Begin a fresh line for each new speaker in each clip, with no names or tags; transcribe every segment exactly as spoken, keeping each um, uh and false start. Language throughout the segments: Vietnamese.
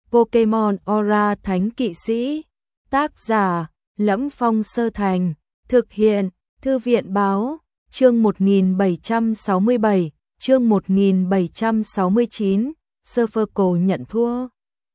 Pokemon Aura Thánh Kỵ Sĩ. Tác giả: Lẫm Phong Sơ Thành. Thực hiện: Thư viện Báo. Chương một nghìn bảy trăm sáu mươi bảy, chương một nghìn bảy trăm sáu mươi chín, Circle nhận thua.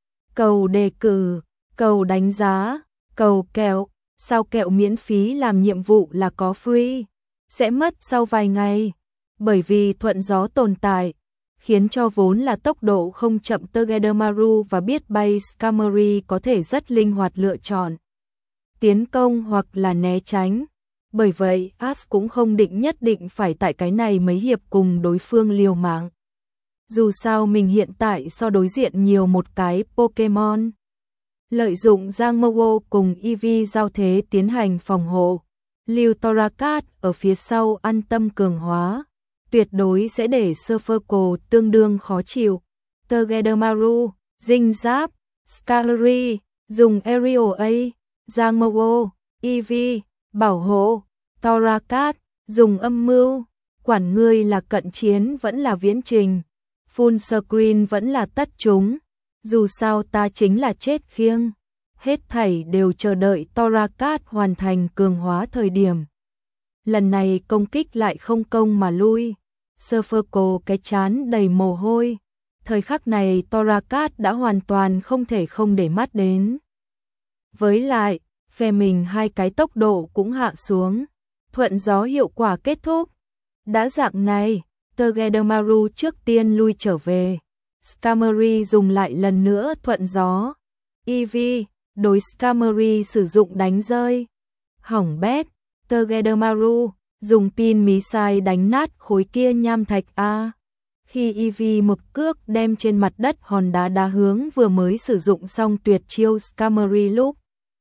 Cầu đề cử, cầu đánh giá, cầu kẹo, sao kẹo miễn phí làm nhiệm vụ là có free, sẽ mất sau vài ngày. Bởi vì thuận gió tồn tại, khiến cho vốn là tốc độ không chậm Togedemaru và biết bay Skarmory có thể rất linh hoạt lựa chọn tiến công hoặc là né tránh. Bởi vậy, Ash cũng không định nhất định phải tại cái này mấy hiệp cùng đối phương liều mạng. Dù sao mình hiện tại so đối diện nhiều một cái Pokemon. Lợi dụng Giang Mowo cùng Eevee giao thế tiến hành phòng hộ. Lưu Torakat ở phía sau an tâm cường hóa. Tuyệt đối sẽ để Circle tương đương khó chịu. Togedemaru, Dinh Giáp, Skarmory, dùng Aerial A, Giang Mowo, Eevee, bảo hộ, Torakat, dùng âm mưu, quản ngươi là cận chiến vẫn là viễn trình, full screen vẫn là tất chúng, dù sao ta chính là chết khiêng, hết thảy đều chờ đợi Torakat hoàn thành cường hóa thời điểm. Lần này công kích lại không công mà lui, Circle cái chán đầy mồ hôi, thời khắc này Torakat đã hoàn toàn không thể không để mắt đến. Với lại, phe mình hai cái tốc độ cũng hạ xuống, thuận gió hiệu quả kết thúc. Đã dạng này, Togedemaru trước tiên lui trở về. Skarmory dùng lại lần nữa thuận gió. Eevee, đối Skarmory sử dụng đánh rơi. Hỏng bét, Togedemaru, dùng pin missile đánh nát khối kia nham thạch A. Khi Eevee một cước đem trên mặt đất hòn đá đá hướng vừa mới sử dụng xong tuyệt chiêu Skarmory lúc.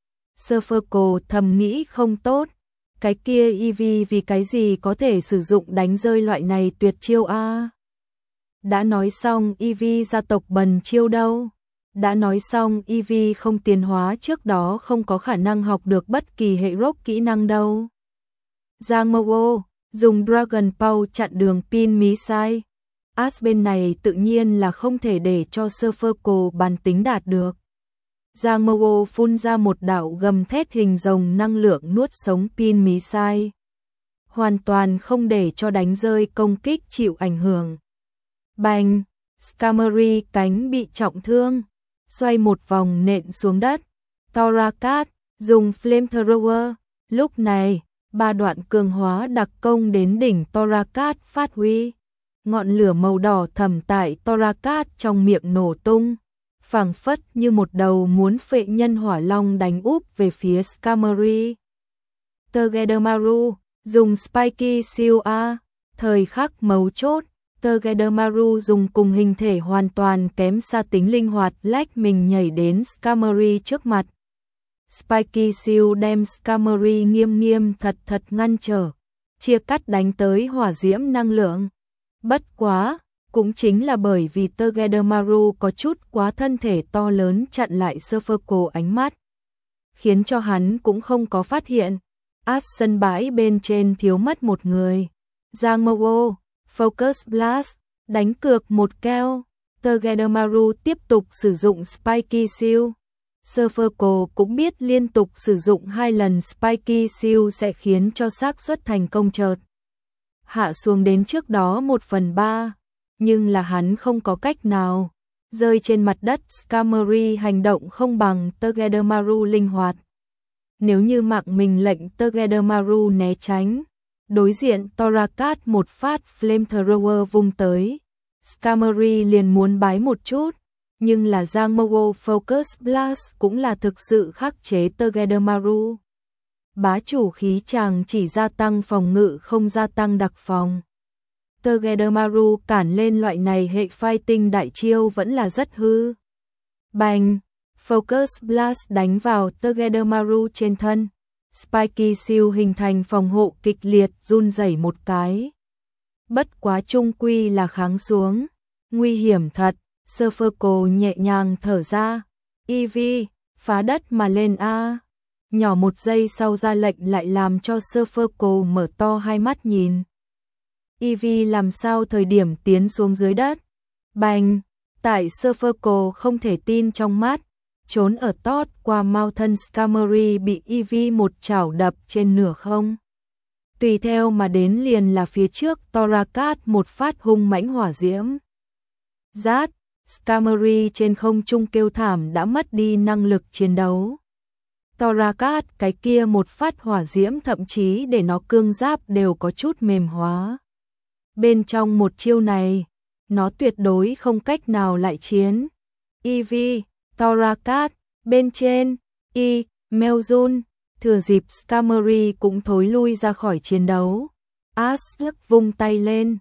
Circle thầm nghĩ không tốt, cái kia Eevee vì cái gì có thể sử dụng đánh rơi loại này tuyệt chiêu a? Đã nói xong Eevee gia tộc bần chiêu đâu? Đã nói xong Eevee không tiến hóa trước đó không có khả năng học được bất kỳ hệ rock kỹ năng đâu. Giang Mowo dùng Dragon Paw chặn đường pin missile. Ash bên này tự nhiên là không thể để cho Circle bàn tính đạt được. Giang Mowo phun ra một đạo gầm thét hình rồng năng lượng nuốt sống pin missile. Hoàn toàn không để cho đánh rơi công kích chịu ảnh hưởng. Bành, Skarmory cánh bị trọng thương, xoay một vòng nện xuống đất. Torakat dùng Flamethrower, lúc này, ba đoạn cường hóa đặc công đến đỉnh Torakat phát huy. Ngọn lửa màu đỏ thầm tại Torakat trong miệng nổ tung. Phảng phất như một đầu muốn phệ nhân hỏa long đánh úp về phía Skarmory. Togedemaru dùng Spiky Seal A, thời khắc mấu chốt, Togedemaru dùng cùng hình thể hoàn toàn kém xa tính linh hoạt lách mình nhảy đến Skarmory trước mặt. Spiky Seal đem Skarmory nghiêm nghiêm thật thật ngăn trở, chia cắt đánh tới hỏa diễm năng lượng. Bất quá, cũng chính là bởi vì Togedemaru có chút quá thân thể to lớn chặn lại Circle ánh mắt, khiến cho hắn cũng không có phát hiện. Ash sân bãi bên trên thiếu mất một người. Giang Mowo, Focus Blast, đánh cược một keo. Togedemaru tiếp tục sử dụng Spiky Seal. Circle cũng biết liên tục sử dụng hai lần Spiky Seal sẽ khiến cho xác suất thành công chợt hạ xuống đến trước đó một phần ba. Nhưng là hắn không có cách nào. Rơi trên mặt đất Skarmory hành động không bằng Togedemaru linh hoạt. Nếu như mạng mình lệnh Togedemaru né tránh, đối diện Torakat một phát Flamethrower vung tới, Skarmory liền muốn bái một chút, nhưng là Giang Mowo Focus Blast cũng là thực sự khắc chế Togedemaru. Bá chủ khí chàng chỉ gia tăng phòng ngự không gia tăng đặc phòng. Togedemaru cản lên loại này hệ fighting đại chiêu vẫn là rất hư. Bành, Focus Blast đánh vào Togedemaru trên thân. Spiky Seal hình thành phòng hộ kịch liệt run rẩy một cái. Bất quá chung quy là kháng xuống. Nguy hiểm thật, Circle nhẹ nhàng thở ra. Eevee, phá đất mà lên a. Nhỏ một giây sau ra lệnh lại làm cho Circle mở to hai mắt nhìn. Eevee làm sao thời điểm tiến xuống dưới đất. Bành, Tại Surferco không thể tin trong mắt, trốn ở tót qua Mountain Scamery bị Eevee một chảo đập trên nửa không. Tùy theo mà đến liền là phía trước Torakat một phát hung mãnh hỏa diễm. Rát, Scamery trên không trung kêu thảm đã mất đi năng lực chiến đấu. Torakat cái kia một phát hỏa diễm thậm chí để nó cương giáp đều có chút mềm hóa. Bên trong một chiêu này, nó tuyệt đối không cách nào lại chiến. Eevee, Torakat, bên trên, Y, Meljun, thừa dịp Scamery cũng thối lui ra khỏi chiến đấu. Ash vung tay lên,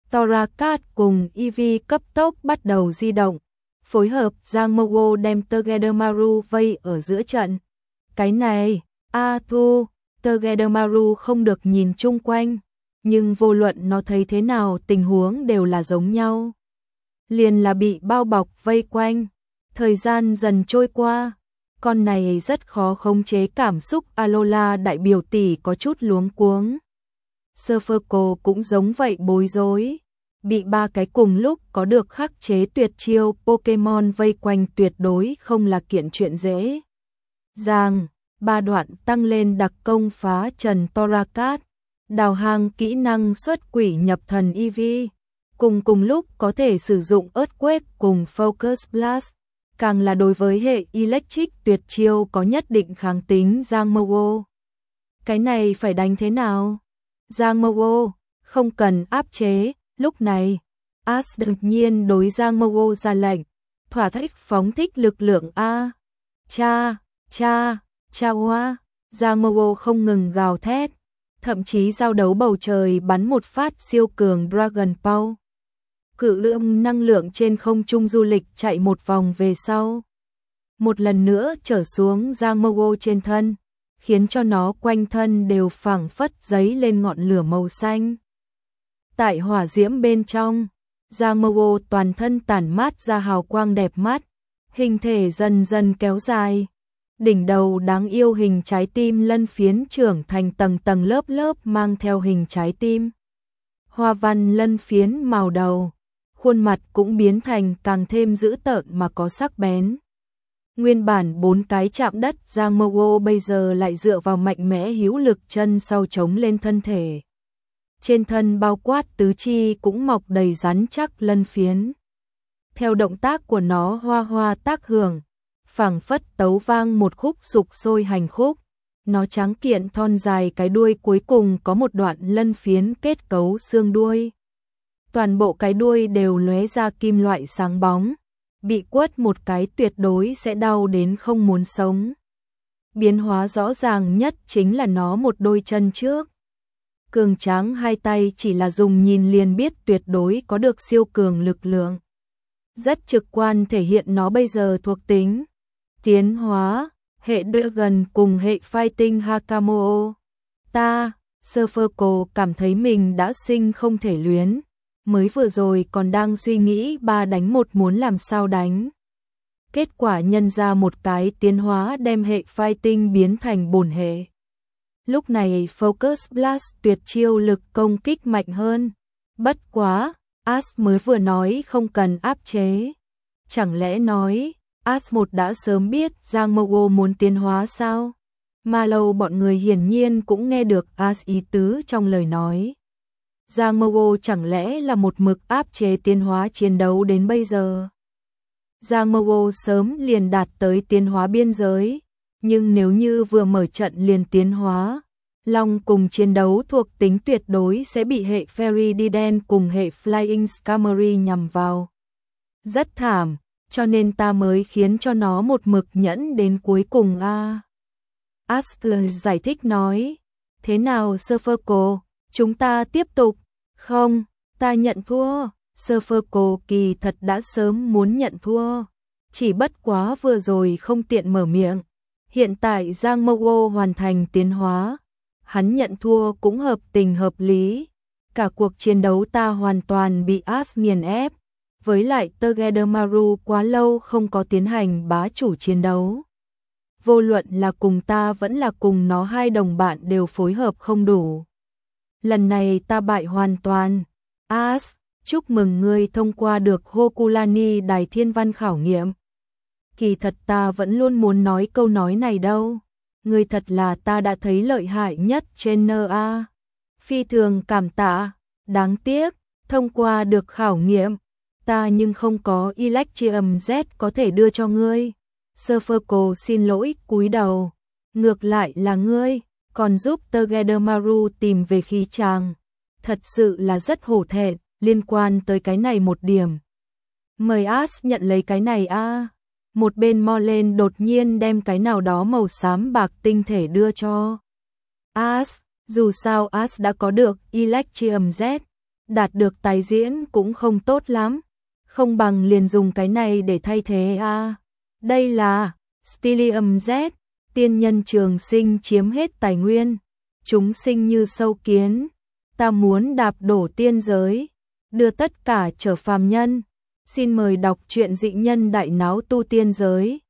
Torakat cùng Eevee cấp tốc bắt đầu di động, phối hợp Giang Mogo đem Togedemaru vây ở giữa trận. Cái này, A Thu, Togedemaru không được nhìn chung quanh, nhưng vô luận nó thấy thế nào tình huống đều là giống nhau. Liền là bị bao bọc vây quanh, thời gian dần trôi qua, con này rất khó khống chế cảm xúc. Alola đại biểu tỷ có chút luống cuống. Surferco cũng giống vậy bối rối, bị ba cái cùng lúc có được khắc chế tuyệt chiêu Pokemon vây quanh tuyệt đối không là kiện chuyện dễ. Giang, ba đoạn tăng lên đặc công phá trần Torakat, đào hang kỹ năng xuất quỷ nhập thần Eevee, cùng cùng lúc có thể sử dụng Earthquake cùng Focus Blast, càng là đối với hệ Electric tuyệt chiêu có nhất định kháng tính. Giang Mogo, cái này phải đánh thế nào? Giang Mogo, không cần áp chế. Lúc này, Ash đột nhiên đối Giang Mogo ra lệnh, thỏa thích phóng thích lực lượng A. Cha, cha, cha hoa. Giang Mogo không ngừng gào thét, thậm chí giao đấu bầu trời bắn một phát siêu cường Dragon Ball. Cự lượng năng lượng trên không trung du lịch chạy một vòng về sau. Một lần nữa trở xuống Giang Mogo trên thân, khiến cho nó quanh thân đều phảng phất giấy lên ngọn lửa màu xanh. Tại hỏa diễm bên trong, Giang Mogo toàn thân tản mát ra hào quang đẹp mắt, hình thể dần dần kéo dài. Đỉnh đầu đáng yêu hình trái tim lân phiến trưởng thành tầng tầng lớp lớp mang theo hình trái tim. Hoa văn lân phiến màu đầu, khuôn mặt cũng biến thành càng thêm dữ tợn mà có sắc bén. Nguyên bản bốn cái chạm đất Giang Mogo bây giờ lại dựa vào mạnh mẽ hữu lực chân sau chống lên thân thể. Trên thân bao quát tứ chi cũng mọc đầy rắn chắc lân phiến. Theo động tác của nó hoa hoa tác hưởng, phảng phất tấu vang một khúc sục sôi hành khúc. Nó trắng kiện thon dài cái đuôi cuối cùng có một đoạn lân phiến kết cấu xương đuôi. Toàn bộ cái đuôi đều lóe ra kim loại sáng bóng, bị quất một cái tuyệt đối sẽ đau đến không muốn sống. Biến hóa rõ ràng nhất chính là nó một đôi chân trước. Cường tráng hai tay chỉ là dùng nhìn liền biết tuyệt đối có được siêu cường lực lượng. Rất trực quan thể hiện nó bây giờ thuộc tính. Tiến hóa, hệ Dragon cùng hệ Fighting Hakamoo. Ta, Surferco cảm thấy mình đã sinh không thể luyến. Mới vừa rồi còn đang suy nghĩ ba đánh một muốn làm sao đánh. Kết quả nhân ra một cái tiến hóa đem hệ Fighting biến thành bổn hệ. Lúc này Focus Blast tuyệt chiêu lực công kích mạnh hơn. Bất quá, Ash mới vừa nói không cần áp chế. Chẳng lẽ nói, Ash một đã sớm biết Giang Mogo muốn tiến hóa sao? Mà lâu bọn người hiển nhiên cũng nghe được Ash ý tứ trong lời nói. Giang Mogo chẳng lẽ là một mực áp chế tiến hóa chiến đấu đến bây giờ? Giang Mogo sớm liền đạt tới tiến hóa biên giới, nhưng nếu như vừa mở trận liền tiến hóa, Long cùng chiến đấu thuộc tính tuyệt đối sẽ bị hệ Ferrididen cùng hệ Flying Scamery nhằm vào. Rất thảm, cho nên ta mới khiến cho nó một mực nhẫn đến cuối cùng a. Askell giải thích nói, thế nào Surferco, chúng ta tiếp tục, không, ta nhận thua. Surferco kỳ thật đã sớm muốn nhận thua, chỉ bất quá vừa rồi không tiện mở miệng. Hiện tại Giang Mogo hoàn thành tiến hóa, hắn nhận thua cũng hợp tình hợp lý. Cả cuộc chiến đấu ta hoàn toàn bị Ash nghiền ép, với lại Togedemaru quá lâu không có tiến hành bá chủ chiến đấu. Vô luận là cùng ta vẫn là cùng nó hai đồng bạn đều phối hợp không đủ. Lần này ta bại hoàn toàn. Ash, chúc mừng ngươi thông qua được Hokulani Đài Thiên Văn khảo nghiệm. Kỳ thật ta vẫn luôn muốn nói câu nói này đâu. Ngươi thật là ta đã thấy lợi hại nhất trên en a. Phi thường cảm tạ, đáng tiếc, thông qua được khảo nghiệm, ta nhưng không có Electrium Z có thể đưa cho ngươi. Serferco xin lỗi cúi đầu, ngược lại là ngươi, còn giúp Togedemaru tìm về khí chàng. Thật sự là rất hổ thẹn, liên quan tới cái này một điểm. Mời As nhận lấy cái này a. Một bên Molen đột nhiên đem cái nào đó màu xám bạc tinh thể đưa cho As, dù sao As đã có được Electrium Z, đạt được tái diễn cũng không tốt lắm, không bằng liền dùng cái này để thay thế a. Đây là Stellium Z, tiên nhân trường sinh chiếm hết tài nguyên, chúng sinh như sâu kiến, ta muốn đạp đổ tiên giới, đưa tất cả trở phàm nhân. Xin mời đọc truyện Dị Nhân Đại Náo Tu Tiên Giới.